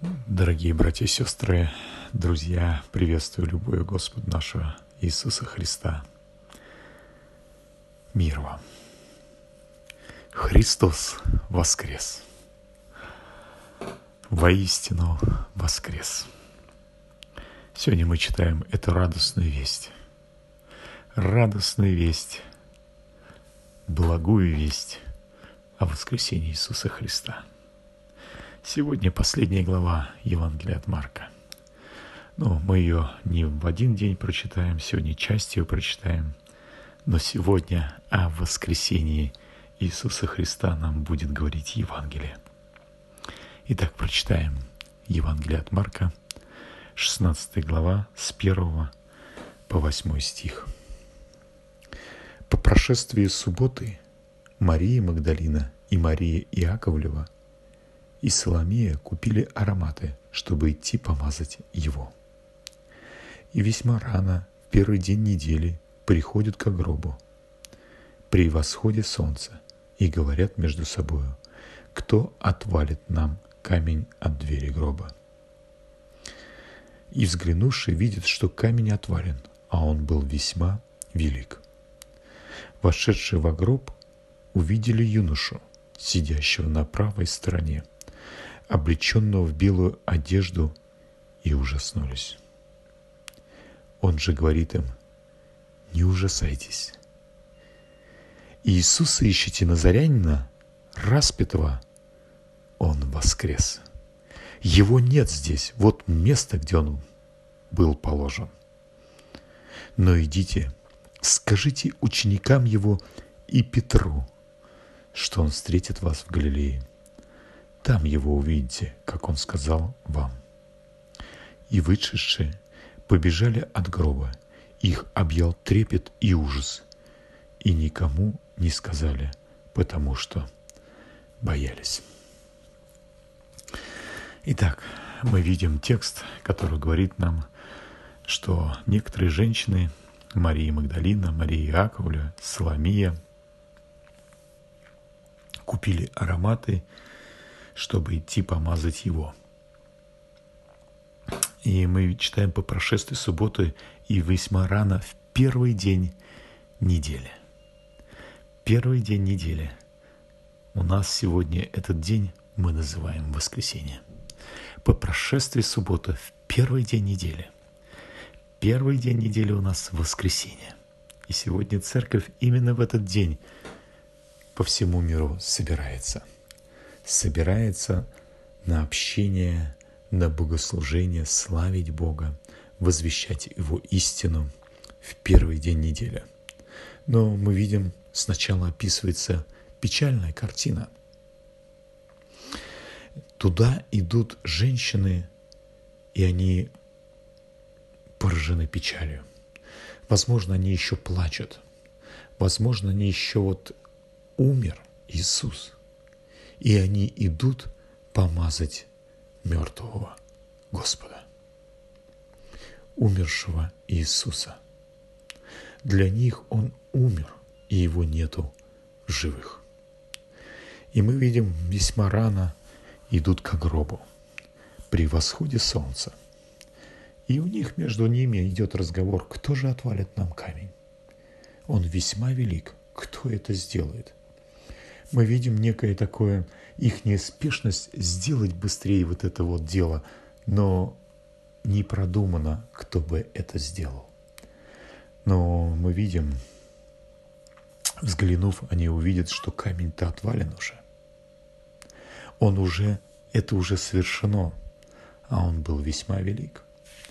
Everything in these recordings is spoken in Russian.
Дорогие братья и сестры, друзья, приветствую любовью Господа нашего Иисуса Христа. Мир вам! Христос воскрес! Воистину воскрес! Сегодня мы читаем эту радостную весть, благую весть о воскресении Иисуса Христа. Сегодня последняя глава Евангелия от Марка. Мы ее не в один день прочитаем, сегодня часть ее прочитаем, но сегодня о воскресении Иисуса Христа нам будет говорить Евангелие. Итак, прочитаем Евангелие от Марка, 16 глава, с 1 по 8 стих. По прошествии субботы Мария Магдалина и Мария Иаковлева и Соломея купили ароматы, чтобы идти помазать его. И весьма рано, в первый день недели, приходят к гробу при восходе солнца и говорят между собою: кто отвалит нам камень от двери гроба? И взглянувши, видят, что камень отвален, а он был весьма велик. Вошедшие во гроб увидели юношу, сидящего на правой стороне, облеченного в белую одежду, и ужаснулись. Он же говорит им: не ужасайтесь. Иисуса ищете Назарянина, распятого. Он воскрес. Его нет здесь, вот место, где он был положен. Но идите, скажите ученикам его и Петру, что он встретит вас в Галилее. Там его увидите, как он сказал вам. И вышедшие побежали от гроба, их объял трепет и ужас, и никому не сказали, потому что боялись. Итак, мы видим текст, который говорит нам, что некоторые женщины, Мария Магдалина, Мария Иаковлева, Соломия, купили ароматы, чтобы идти помазать его. И мы читаем по прошествии субботы и весьма рано, в первый день недели. Первый день недели. У нас сегодня этот день мы называем воскресенье. По прошествии субботы, в первый день недели. Первый день недели у нас воскресенье. И сегодня церковь именно в этот день по всему миру собирается на общение, на богослужение, славить Бога, возвещать Его истину в первый день недели. Но мы видим, сначала описывается печальная картина. Туда идут женщины, и они поражены печалью. Возможно, они еще плачут. Возможно, они еще умер Иисус. И они идут помазать мертвого Господа, умершего Иисуса. Для них Он умер, и Его нету в живых. И мы видим, весьма рано идут к гробу при восходе солнца. И у них между ними идет разговор: кто же отвалит нам камень? Он весьма велик. Кто это сделает? Мы видим некое такое ихняя спешность сделать быстрее это дело, но не продумано, кто бы это сделал. Но мы видим, взглянув, они увидят, что камень-то отвален уже. Это уже совершено, а он был весьма велик.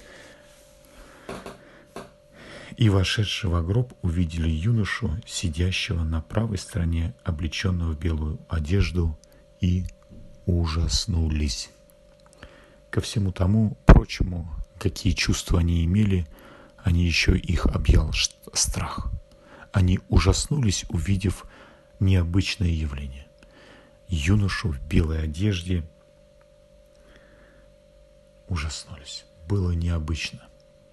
И вошедшие во гроб увидели юношу, сидящего на правой стороне, облеченного в белую одежду, и ужаснулись. Ко всему тому прочему, какие чувства они имели, они еще их объял страх. Они ужаснулись, увидев необычное явление. Юношу в белой одежде. Ужаснулись. Было необычно.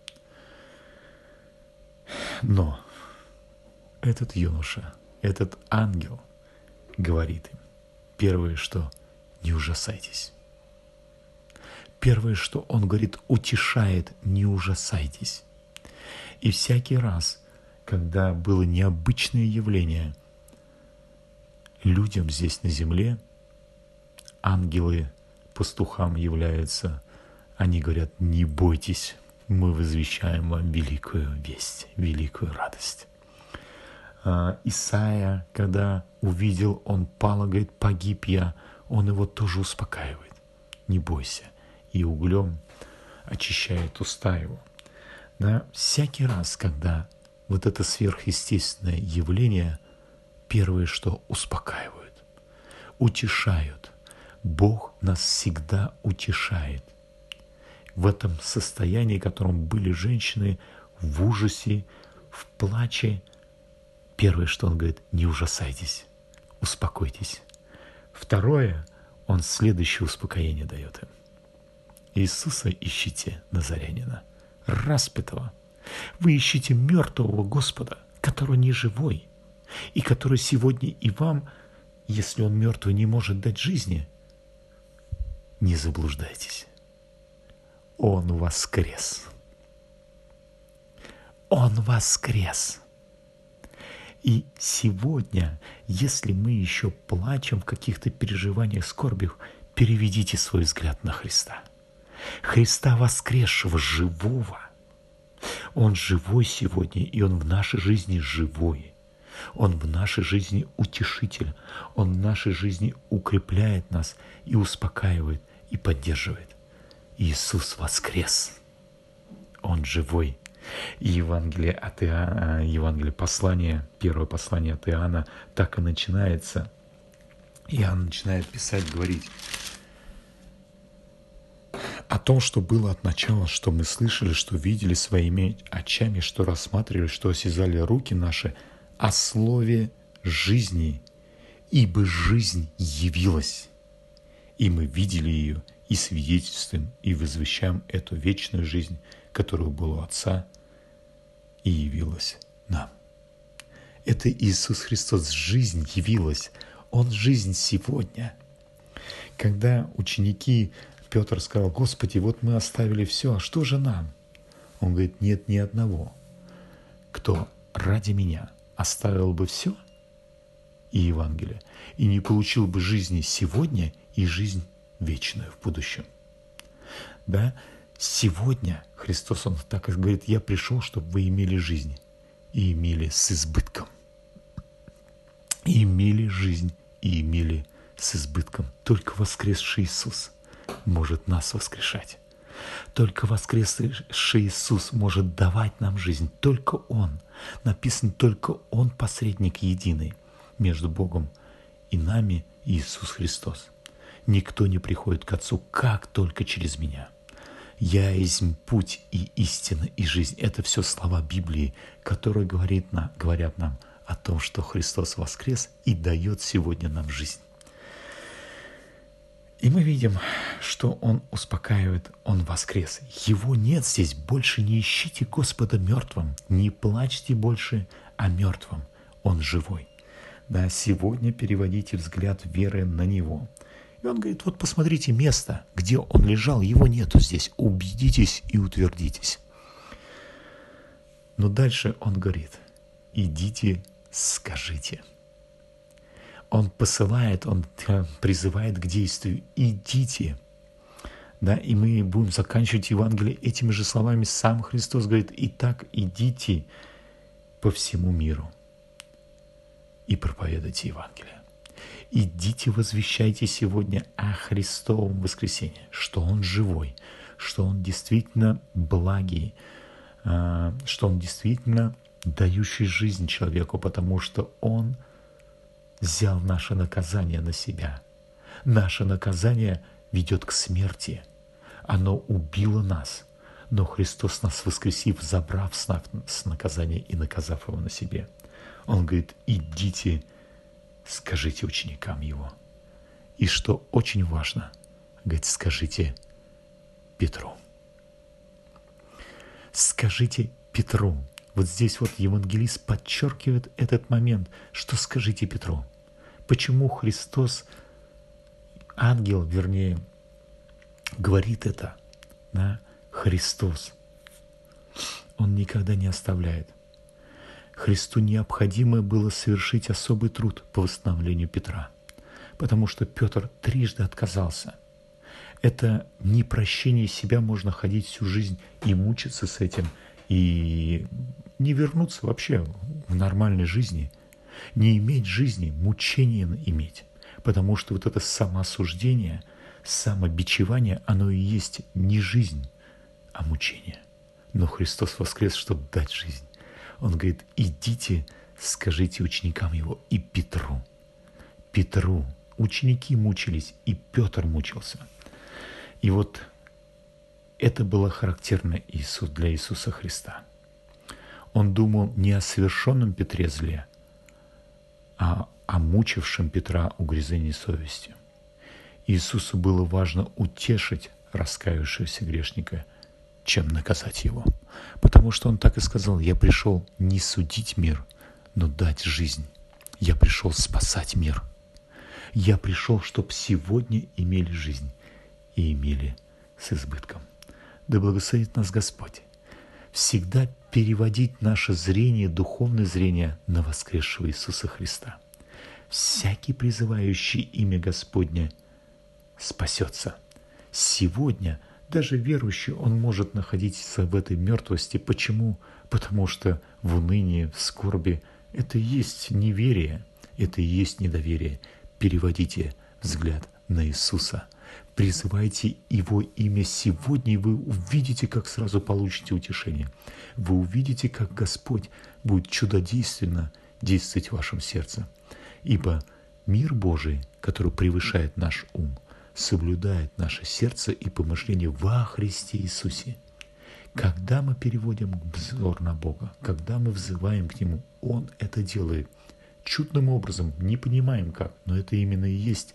Но этот юноша, этот ангел говорит им: первое, что не ужасайтесь. Первое, что Он говорит, утешает, не ужасайтесь. И всякий раз, когда было необычное явление людям здесь на земле, ангелы пастухам являются, они говорят, не бойтесь, мы возвещаем вам великую весть, великую радость. Исаия, когда увидел, он пал, говорит, погиб я, он его тоже успокаивает. Не бойся. И углем очищает уста его. Да? Всякий раз, когда вот это сверхъестественное явление, первое, что успокаивают, утешают. Бог нас всегда утешает. В этом состоянии, в котором были женщины, в ужасе, в плаче, первое, что Он говорит, не ужасайтесь, успокойтесь. Второе, Он следующее успокоение дает им. Иисуса ищите, назарянина, распятого. Вы ищите мертвого Господа, который не живой, и который сегодня и вам, если Он мертвый, не может дать жизни, не заблуждайтесь. Он воскрес. Он воскрес. И сегодня, если мы еще плачем в каких-то переживаниях, скорбях, переведите свой взгляд на Христа. Христа воскресшего, живого. Он живой сегодня, и Он в нашей жизни живой. Он в нашей жизни утешитель. Он в нашей жизни укрепляет нас и успокаивает, и поддерживает. Иисус воскрес. Он живой. И Евангелие от Иоанна, Евангелие послание, первое послание от Иоанна так и начинается. Иоанн начинает писать, говорить о том, что было от начала, что мы слышали, что видели своими очами, что рассматривали, что осязали руки наши, о слове жизни, ибо жизнь явилась, и мы видели ее, и свидетельствуем, и возвещаем эту вечную жизнь, которая была у Отца, и явилась нам. Это Иисус Христос, жизнь явилась, Он жизнь сегодня. Когда ученики, Петр сказал, Господи, вот мы оставили все, а что же нам? Он говорит, нет ни одного, кто ради меня оставил бы все и Евангелие, и не получил бы жизни сегодня и жизнь вечную в будущем. Да? Сегодня Христос, Он так и говорит, я пришел, чтобы вы имели жизнь, и имели с избытком. И имели жизнь, и имели с избытком. Только воскресший Иисус может нас воскрешать. Только воскресший Иисус может давать нам жизнь. Только Он. Написано, только Он посредник единый между Богом и нами, Иисус Христос. Никто не приходит к Отцу, как только через Меня. «Я есть путь и истина и жизнь». Это все слова Библии, которые говорят нам о том, что Христос воскрес и дает сегодня нам жизнь. И мы видим, что Он успокаивает, Он воскрес. Его нет здесь, больше не ищите Господа мертвым, не плачьте больше о мертвом, Он живой. Да, сегодня переводите взгляд веры на Него. И Он говорит, вот посмотрите место, где Он лежал, Его нету здесь, убедитесь и утвердитесь. Но дальше Он говорит, идите, скажите. Он посылает, Он призывает к действию. Идите. Да, и мы будем заканчивать Евангелие этими же словами. Сам Христос говорит, итак, идите по всему миру и проповедуйте Евангелие. Идите, возвещайте сегодня о Христовом воскресении, что Он живой, что Он действительно благий, что Он действительно дающий жизнь человеку, потому что Он взял наше наказание на себя. Наше наказание ведет к смерти. Оно убило нас. Но Христос нас воскресив, забрав с наказания и наказав его на себе. Он говорит, идите, скажите ученикам Его. И что очень важно, говорит, скажите Петру. Скажите Петру. Вот здесь вот евангелист подчеркивает этот момент, что скажите Петру. Почему Христос, ангел, вернее, говорит это, да, Христос. Он никогда не оставляет. Христу необходимо было совершить особый труд по восстановлению Петра, потому что Петр трижды отказался. Это не прощение себя, можно ходить всю жизнь и мучиться с этим, и не вернуться вообще в нормальной жизни, не иметь жизни, мучения иметь, потому что вот это самоосуждение, самобичевание, оно и есть не жизнь, а мучение. Но Христос воскрес, чтобы дать жизнь. Он говорит: идите, скажите ученикам его и Петру. Петру. Ученики мучились, и Петр мучился. И вот это было характерно для Иисуса Христа. Он думал не о совершенном Петре зле, а о мучившем Петра угрызении совести. Иисусу было важно утешить раскаявшегося грешника, чем наказать его. Потому что он так и сказал: я пришел не судить мир, но дать жизнь. Я пришел спасать мир. Я пришел, чтобы сегодня имели жизнь и имели с избытком. Да благословит нас Господь всегда переводить наше зрение, духовное зрение на воскресшего Иисуса Христа. Всякий, призывающий имя Господне, спасется. Сегодня даже верующий, он может находиться в этой мертвости. Почему? Потому что в унынии, в скорби это и есть неверие, это и есть недоверие. Переводите взгляд на Иисуса. Призывайте Его имя сегодня, и вы увидите, как сразу получите утешение. Вы увидите, как Господь будет чудодейственно действовать в вашем сердце. Ибо мир Божий, который превышает наш ум, соблюдает наше сердце и помышление во Христе Иисусе. Когда мы переводим взор на Бога, когда мы взываем к Нему, Он это делает чудным образом, не понимаем как, но это именно и есть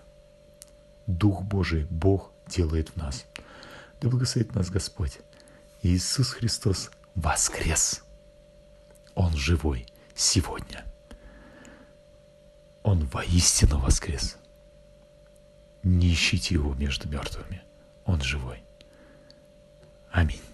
Дух Божий, Бог делает в нас. Да благословит нас Господь. Иисус Христос воскрес. Он живой сегодня. Он воистину воскрес. Не ищите Его между мертвыми. Он живой. Аминь.